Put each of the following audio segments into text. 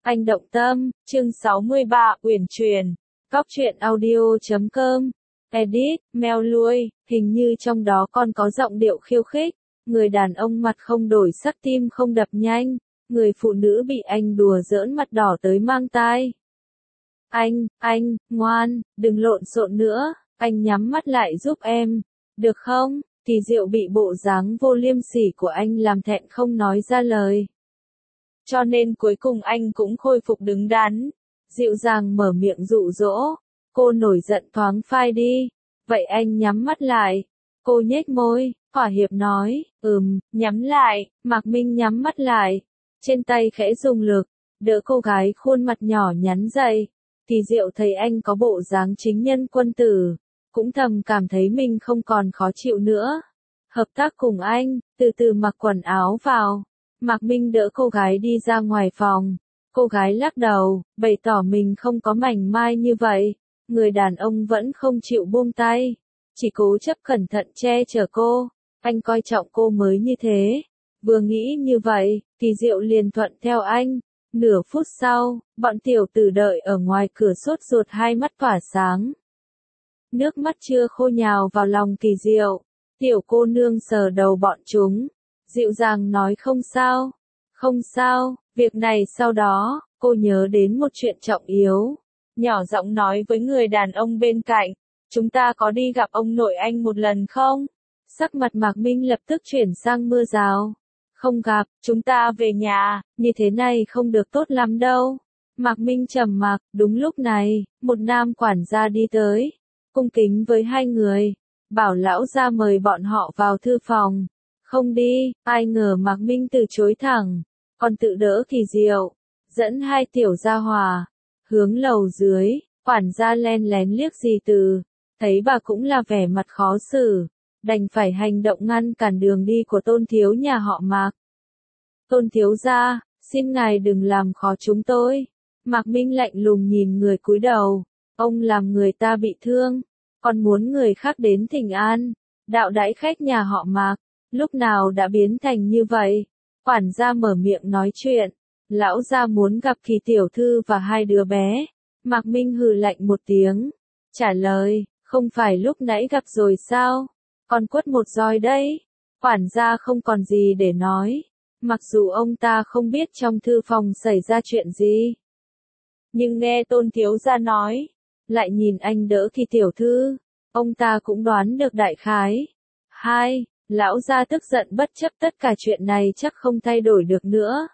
Anh động tâm, chương 63, uyển chuyển. Góc truyện audio.com. Edit, meo lui, hình như trong đó còn có giọng điệu khiêu khích. Người đàn ông mặt không đổi sắc, tim không đập nhanh. Người phụ nữ bị anh đùa giỡn mặt đỏ tới mang tai. Anh, ngoan, đừng lộn xộn nữa, anh nhắm mắt lại giúp em, được không? Kỳ Diệu bị bộ dáng vô liêm sỉ của anh làm thẹn không nói ra lời. Cho nên cuối cùng anh cũng khôi phục đứng đắn, dịu dàng mở miệng dụ dỗ. Cô nổi giận thoáng phai đi, vậy anh nhắm mắt lại. Cô nhếch môi, thỏa hiệp nói, nhắm lại. Mạc Minh nhắm mắt lại, trên tay khẽ dùng lực, đỡ cô gái khuôn mặt nhỏ nhắn dậy. Kỳ Diệu thấy anh có bộ dáng chính nhân quân tử, cũng thầm cảm thấy mình không còn khó chịu nữa. Hợp tác cùng anh, từ từ mặc quần áo vào. Mạc Minh đỡ cô gái đi ra ngoài phòng. Cô gái lắc đầu, bày tỏ mình không có mảnh mai như vậy. Người đàn ông vẫn không chịu buông tay, chỉ cố chấp cẩn thận che chở cô. Anh coi trọng cô mới như thế. Vừa nghĩ như vậy, Kỳ Diệu liền thuận theo anh. Nửa phút sau, bọn tiểu tử đợi ở ngoài cửa sốt ruột, hai mắt tỏa sáng. Nước mắt chưa khô nhào vào lòng Kỳ Diệu. Tiểu cô nương sờ đầu bọn chúng, dịu dàng nói không sao, việc này sau đó, cô nhớ đến một chuyện trọng yếu. Nhỏ giọng nói với người đàn ông bên cạnh, chúng ta có đi gặp ông nội anh một lần không? Sắc mặt Mạc Minh lập tức chuyển sang mưa rào. Không gặp, chúng ta về nhà, như thế này không được tốt lắm đâu. Mạc Minh trầm mặc, đúng lúc này, một nam quản gia đi tới, cung kính với hai người, bảo lão gia mời bọn họ vào thư phòng. Không đi, ai ngờ Mạc Minh từ chối thẳng, còn tự đỡ Kỳ Diệu, dẫn hai tiểu gia hỏa, hướng lầu dưới. Quản gia len lén liếc dì Từ, thấy bà cũng là vẻ mặt khó xử, đành phải hành động ngăn cản đường đi của Tôn thiếu nhà họ Mạc. Tôn thiếu gia, xin ngài đừng làm khó chúng tôi. Mạc Minh lạnh lùng nhìn người cúi đầu, ông làm người ta bị thương, còn muốn người khác đến thỉnh an, đạo đãi khách nhà họ Mạc, lúc nào đã biến thành như vậy? Quản gia mở miệng nói chuyện, lão gia muốn gặp Kỳ tiểu thư và hai đứa bé. Mạc Minh hừ lạnh một tiếng, trả lời, không phải lúc nãy gặp rồi sao? Còn quất một roi đấy. Quản gia không còn gì để nói, mặc dù ông ta không biết trong thư phòng xảy ra chuyện gì. Nhưng nghe Tôn thiếu gia nói, lại nhìn anh đỡ Kỳ tiểu thư, ông ta cũng đoán được đại khái. Lão gia tức giận bất chấp tất cả chuyện này chắc không thay đổi được nữa.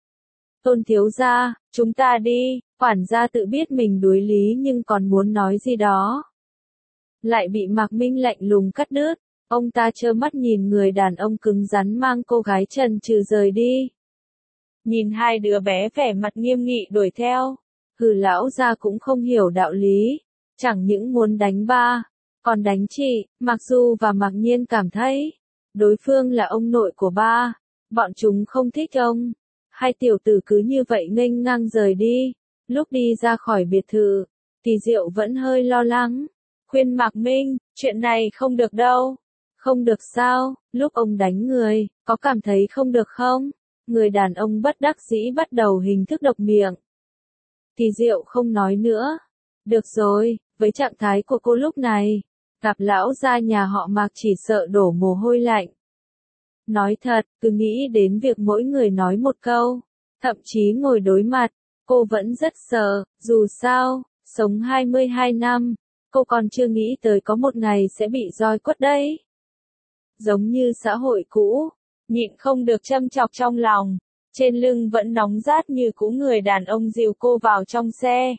Tôn thiếu gia, chúng ta đi. Quản gia tự biết mình đối lý nhưng còn muốn nói gì đó, lại bị Mạc Minh lạnh lùng cắt đứt. Ông ta trơ mắt nhìn người đàn ông cứng rắn mang cô gái chần chừ rời đi. Nhìn hai đứa bé vẻ mặt nghiêm nghị đuổi theo, lão gia cũng không hiểu đạo lý, chẳng những muốn đánh ba, còn đánh chị. Mạc Du và Mạc Nhiên cảm thấy đối phương là ông nội của ba, bọn chúng không thích ông. Hai tiểu tử cứ như vậy nghênh ngang rời đi. Lúc đi ra khỏi biệt thự, Kỳ Diệu vẫn hơi lo lắng, khuyên Mạc Minh, chuyện này không được đâu. Không được sao? Lúc ông đánh người, có cảm thấy không được không? Người đàn ông bất đắc dĩ bắt đầu hình thức độc miệng. Kỳ Diệu không nói nữa. Được rồi, với trạng thái của cô lúc này, gặp lão gia nhà họ Mạc chỉ sợ đổ mồ hôi lạnh. Nói thật, cứ nghĩ đến việc mỗi người nói một câu, thậm chí ngồi đối mặt, cô vẫn rất sợ. Dù sao, sống 22 năm, cô còn chưa nghĩ tới có một ngày sẽ bị roi quất đấy. Giống như xã hội cũ, nhịn không được châm chọc trong lòng, trên lưng vẫn nóng rát như cũ. Người đàn ông dìu cô vào trong xe.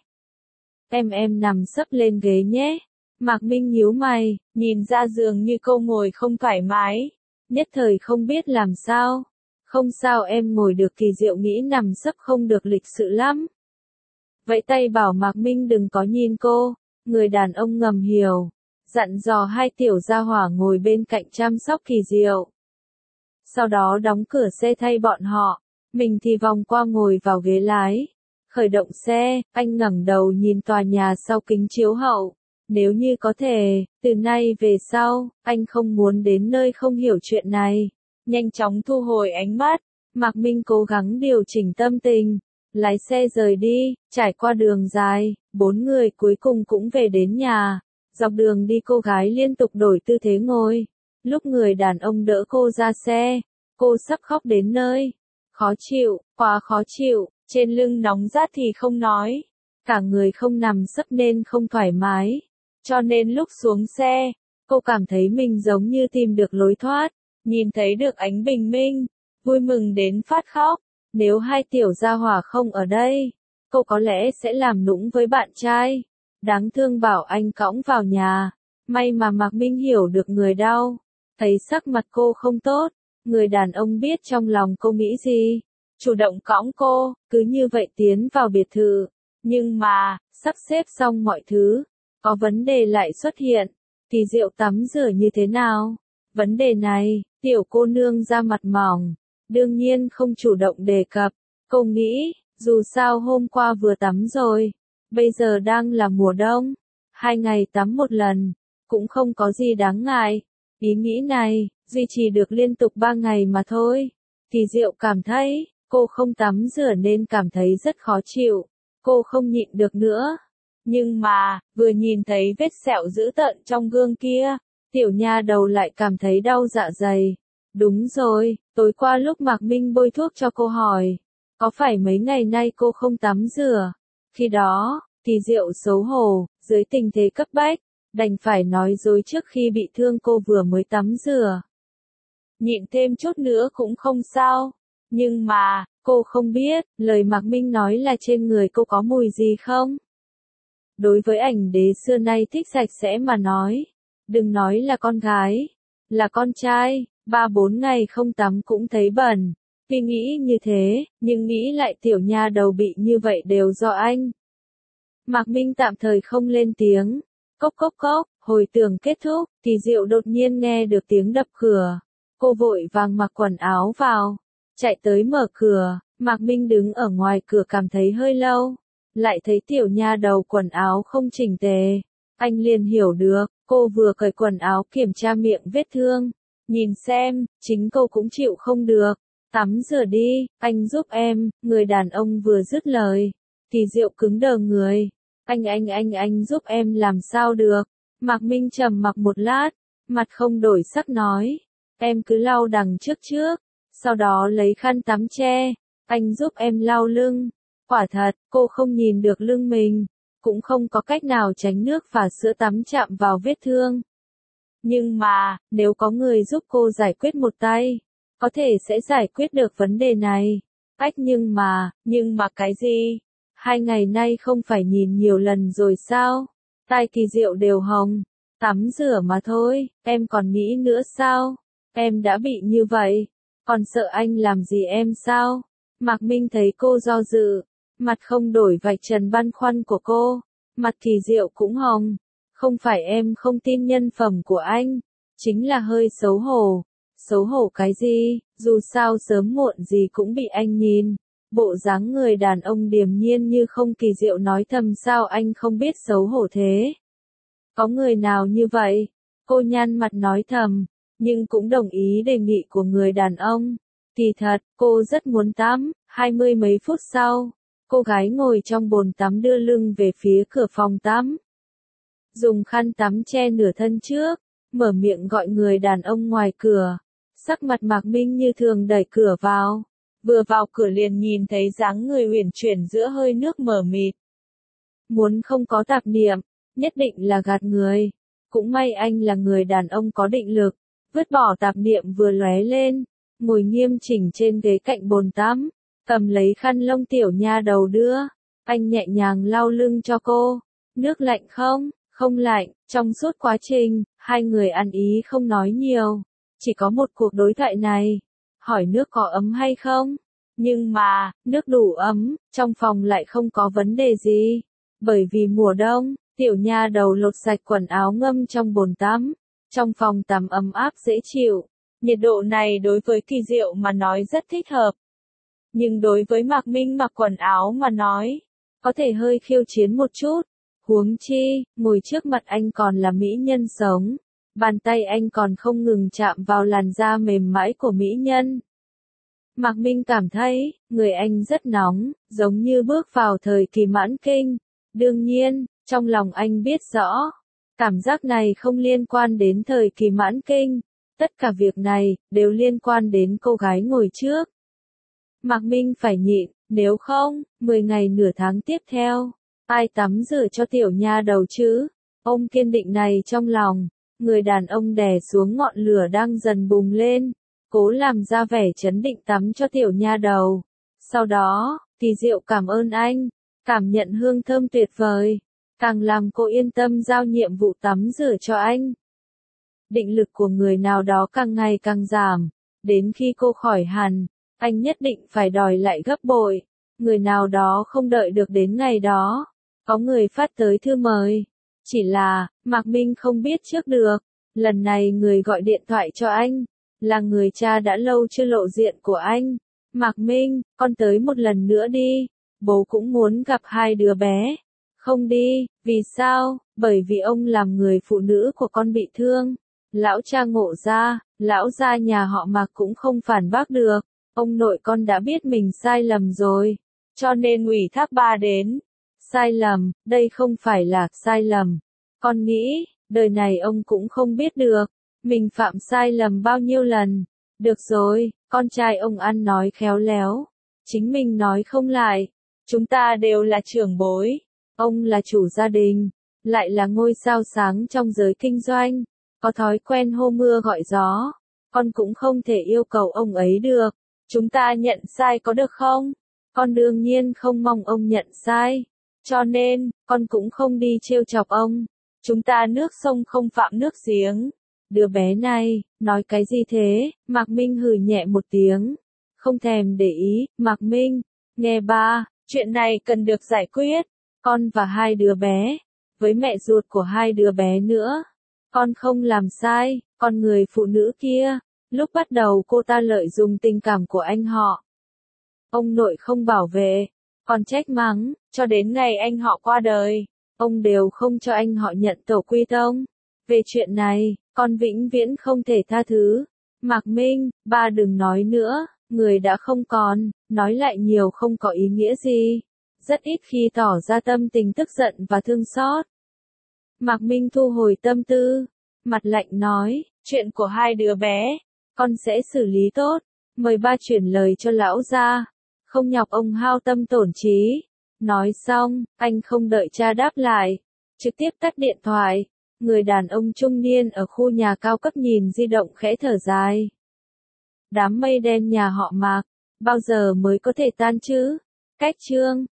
Em nằm sấp lên ghế nhé. Mạc Minh nhíu mày, nhìn ra giường như cô ngồi không thoải mái, nhất thời không biết làm sao. Không sao, em ngồi được. Kỳ Diệu nghĩ nằm sấp không được lịch sự lắm, vẫy tay bảo Mạc Minh đừng có nhìn cô. Người đàn ông ngầm hiểu, dặn dò hai tiểu gia hỏa ngồi bên cạnh chăm sóc Kỳ Diệu. Sau đó đóng cửa xe thay bọn họ, mình thì vòng qua ngồi vào ghế lái. Khởi động xe, anh ngẩng đầu nhìn tòa nhà sau kính chiếu hậu. Nếu như có thể, từ nay về sau, anh không muốn đến nơi không hiểu chuyện này. Nhanh chóng thu hồi ánh mắt, Mạc Minh cố gắng điều chỉnh tâm tình, Lái xe rời đi, trải qua đường dài, 4 người cuối cùng cũng về đến nhà. Dọc đường đi cô gái liên tục đổi tư thế ngồi. Lúc người đàn ông đỡ cô ra xe, cô sắp khóc đến nơi. Khó chịu, quá khó chịu, trên lưng nóng rát thì không nói. Cả người không nằm sấp nên không thoải mái. Cho nên lúc xuống xe, cô cảm thấy mình giống như tìm được lối thoát, nhìn thấy được ánh bình minh, vui mừng đến phát khóc. Nếu hai tiểu gia hỏa không ở đây, cô có lẽ sẽ làm nũng với bạn trai. Đáng thương bảo anh cõng vào nhà. May mà Mạc Minh hiểu được người đau. Thấy sắc mặt cô không tốt, người đàn ông biết trong lòng cô nghĩ gì. Chủ động cõng cô, cứ như vậy tiến vào biệt thự. Nhưng mà, sắp xếp xong mọi thứ, có vấn đề lại xuất hiện. Kỳ Diệu tắm rửa như thế nào? Vấn đề này, tiểu cô nương da mặt mỏng. Đương nhiên không chủ động đề cập. Cô nghĩ, dù sao hôm qua vừa tắm rồi. Bây giờ đang là mùa đông. 2 ngày tắm một lần. Cũng không có gì đáng ngại. Ý nghĩ này, duy trì được liên tục 3 ngày mà thôi. Kỳ Diệu cảm thấy, cô không tắm rửa nên cảm thấy rất khó chịu. Cô không nhịn được nữa. Nhưng mà, vừa nhìn thấy vết sẹo dữ tợn trong gương kia, tiểu nha đầu lại cảm thấy đau dạ dày. Đúng rồi, tối qua lúc Mạc Minh bôi thuốc cho cô hỏi, có phải mấy ngày nay cô không tắm rửa? Khi đó, Kỳ Diệu xấu hổ, dưới tình thế cấp bách, đành phải nói dối trước khi bị thương cô vừa mới tắm rửa. Nhịn thêm chút nữa cũng không sao. Nhưng mà, cô không biết, lời Mạc Minh nói là trên người cô có mùi gì không? Đối với ảnh đế xưa nay thích sạch sẽ mà nói, đừng nói là con gái, là con trai, 3-4 ngày không tắm cũng thấy bẩn. Tuy nghĩ như thế, nhưng nghĩ lại tiểu nha đầu bị như vậy đều do anh. Mạc Minh tạm thời không lên tiếng. Cốc cốc cốc, hồi tưởng kết thúc, Kỳ Diệu đột nhiên nghe được tiếng đập cửa. Cô vội vàng mặc quần áo vào, chạy tới mở cửa. Mạc Minh đứng ở ngoài cửa cảm thấy hơi lâu, lại thấy tiểu nha đầu quần áo không chỉnh tề. Anh liền hiểu được, cô vừa cởi quần áo kiểm tra miệng vết thương. Nhìn xem, chính cô cũng chịu không được. Tắm rửa đi, anh giúp em. Người đàn ông vừa dứt lời, Kỳ Diệu cứng đờ người. Anh giúp em làm sao được? Mạc Minh trầm mặc một lát, mặt không đổi sắc nói. Em cứ lau đằng trước, sau đó lấy khăn tắm che. Anh giúp em lau lưng. Quả thật, cô không nhìn được lưng mình, cũng không có cách nào tránh nước và sữa tắm chạm vào vết thương. Nhưng mà, nếu có người giúp cô giải quyết một tay, có thể sẽ giải quyết được vấn đề này. Nhưng mà cái gì? 2 ngày nay không phải nhìn nhiều lần rồi sao? Tai Kỳ Diệu đều hồng. Tắm rửa mà thôi, em còn nghĩ nữa sao? Em đã bị như vậy, còn sợ anh làm gì em sao? Mạc Minh thấy cô do dự, mặt không đổi vạch trần băn khoăn của cô, mặt Kỳ Diệu cũng hồng. Không phải em không tin nhân phẩm của anh, chính là hơi xấu hổ. Xấu hổ cái gì, dù sao sớm muộn gì cũng bị anh nhìn. Bộ dáng người đàn ông điềm nhiên như không. Kỳ Diệu nói thầm sao anh không biết xấu hổ thế? Có người nào như vậy? Cô nhăn mặt nói thầm, nhưng cũng đồng ý đề nghị của người đàn ông. Kỳ thật, cô rất muốn tắm. 20 mấy phút sau, cô gái ngồi trong bồn tắm đưa lưng về phía cửa phòng tắm. Dùng khăn tắm che nửa thân trước, mở miệng gọi người đàn ông ngoài cửa. Sắc mặt Mạc Minh như thường đẩy cửa vào. Vừa vào cửa liền nhìn thấy dáng người uyển chuyển giữa hơi nước mờ mịt. Muốn không có tạp niệm, nhất định là gạt người. Cũng may anh là người đàn ông có định lực, vứt bỏ tạp niệm vừa lóe lên, ngồi nghiêm chỉnh trên ghế cạnh bồn tắm, cầm lấy khăn lông tiểu nha đầu đưa. Anh nhẹ nhàng lau lưng cho cô. Nước lạnh không? Không lạnh. Trong suốt quá trình, hai người ăn ý không nói nhiều. Chỉ có một cuộc đối thoại này. Hỏi nước có ấm hay không? Nhưng mà, nước đủ ấm, trong phòng lại không có vấn đề gì. Bởi vì mùa đông, tiểu nha đầu lột sạch quần áo ngâm trong bồn tắm. Trong phòng tắm ấm áp dễ chịu. Nhiệt độ này đối với Kỳ Diệu mà nói rất thích hợp. Nhưng đối với Mạc Minh mặc quần áo mà nói, có thể hơi khiêu chiến một chút. Huống chi, ngồi trước mặt anh còn là mỹ nhân sống. Bàn tay anh còn không ngừng chạm vào làn da mềm mại của mỹ nhân. Mạc Minh cảm thấy, người anh rất nóng, giống như bước vào thời kỳ mãn kinh. Đương nhiên, trong lòng anh biết rõ, cảm giác này không liên quan đến thời kỳ mãn kinh. Tất cả việc này, đều liên quan đến cô gái ngồi trước. Mạc Minh phải nhịn, nếu không, 10 ngày nửa tháng tiếp theo, ai tắm rửa cho tiểu nha đầu chứ? Ông kiên định này trong lòng, người đàn ông đè xuống ngọn lửa đang dần bùng lên, cố làm ra vẻ trấn định tắm cho tiểu nha đầu. Sau đó, Kỳ Diệu cảm ơn anh, cảm nhận hương thơm tuyệt vời, càng làm cô yên tâm giao nhiệm vụ tắm rửa cho anh. Định lực của người nào đó càng ngày càng giảm, đến khi cô khỏi hẳn, anh nhất định phải đòi lại gấp bội. Người nào đó không đợi được đến ngày đó, có người phát tới thư mời. Chỉ là, Mạc Minh không biết trước được, lần này người gọi điện thoại cho anh, là người cha đã lâu chưa lộ diện của anh. Mạc Minh, con tới một lần nữa đi, bố cũng muốn gặp hai đứa bé. Không đi, vì sao? Bởi vì ông làm người phụ nữ của con bị thương. Lão cha ngộ ra, lão gia nhà họ Mạc cũng không phản bác được. Ông nội con đã biết mình sai lầm rồi, cho nên ủy thác ba đến. Sai lầm, đây không phải là sai lầm. Con nghĩ, đời này ông cũng không biết được, mình phạm sai lầm bao nhiêu lần. Được rồi, con trai ông ăn nói khéo léo, chính mình nói không lại. Chúng ta đều là trưởng bối, ông là chủ gia đình, lại là ngôi sao sáng trong giới kinh doanh, có thói quen hô mưa gọi gió. Con cũng không thể yêu cầu ông ấy được. Chúng ta nhận sai có được không? Con đương nhiên không mong ông nhận sai. Cho nên, con cũng không đi trêu chọc ông. Chúng ta nước sông không phạm nước giếng. Đứa bé này, nói cái gì thế? Mạc Minh hừ nhẹ một tiếng. Không thèm để ý, Mạc Minh. Nghe ba, chuyện này cần được giải quyết. Con và hai đứa bé. Với mẹ ruột của hai đứa bé nữa. Con không làm sai, con người phụ nữ kia. Lúc bắt đầu cô ta lợi dụng tình cảm của anh họ. Ông nội không bảo vệ, còn trách mắng, cho đến ngày anh họ qua đời, ông đều không cho anh họ nhận tổ quy tông. Về chuyện này, con vĩnh viễn không thể tha thứ. Mạc Minh, ba đừng nói nữa, người đã không còn, nói lại nhiều không có ý nghĩa gì. Rất ít khi tỏ ra tâm tình tức giận và thương xót. Mạc Minh thu hồi tâm tư, mặt lạnh nói, chuyện của hai đứa bé, con sẽ xử lý tốt, mời ba chuyển lời cho lão gia, không nhọc ông hao tâm tổn trí. Nói xong, anh không đợi cha đáp lại, trực tiếp tắt điện thoại. Người đàn ông trung niên ở khu nhà cao cấp nhìn di động khẽ thở dài. Đám mây đen nhà họ Mạc, bao giờ mới có thể tan chứ? Cách chương